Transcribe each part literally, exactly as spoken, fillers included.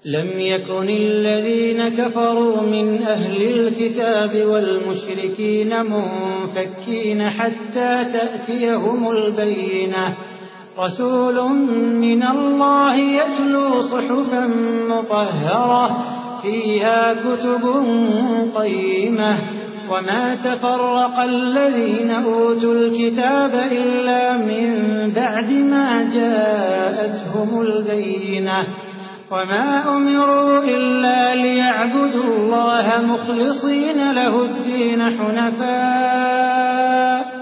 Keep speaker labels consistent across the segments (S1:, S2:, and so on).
S1: لم يكن الذين كفروا من أهل الكتاب والمشركين منفكين حتى تأتيهم البينة رسول من الله يتلو صحفا مطهرة فيها كتب قيمة وما تفرق الذين أوتوا الكتاب إلا من بعد ما جاءتهم البينة وما أمروا إلا ليعبدوا الله مخلصين له الدين حنفاء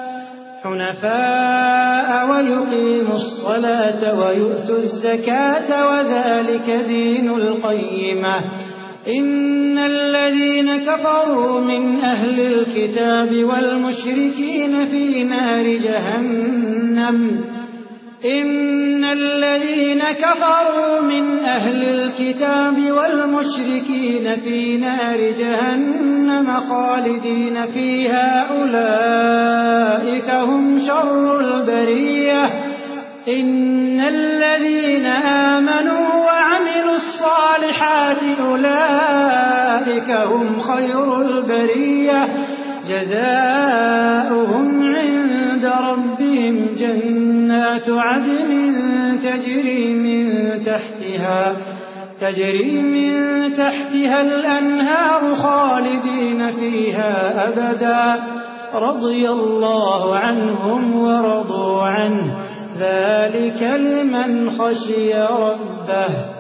S1: حنفاء ويقيموا الصلاة ويؤتوا الزكاة وذلك دين القيمة إن الذين كفروا من أهل الكتاب والمشركين في نار جهنم إن الذين كفروا من أهل الكتاب والمشركين في نار جهنم خالدين فيها أولئك هم شر البرية إن الذين آمنوا وعملوا الصالحات أولئك هم خير البرية جزاؤهم عند ربهم جنات عدن تجري من تحتها تجري من تحتها الأنهار خالدين فيها أبدا رضي الله عنهم ورضوا عنه ذلك لمن خشي ربه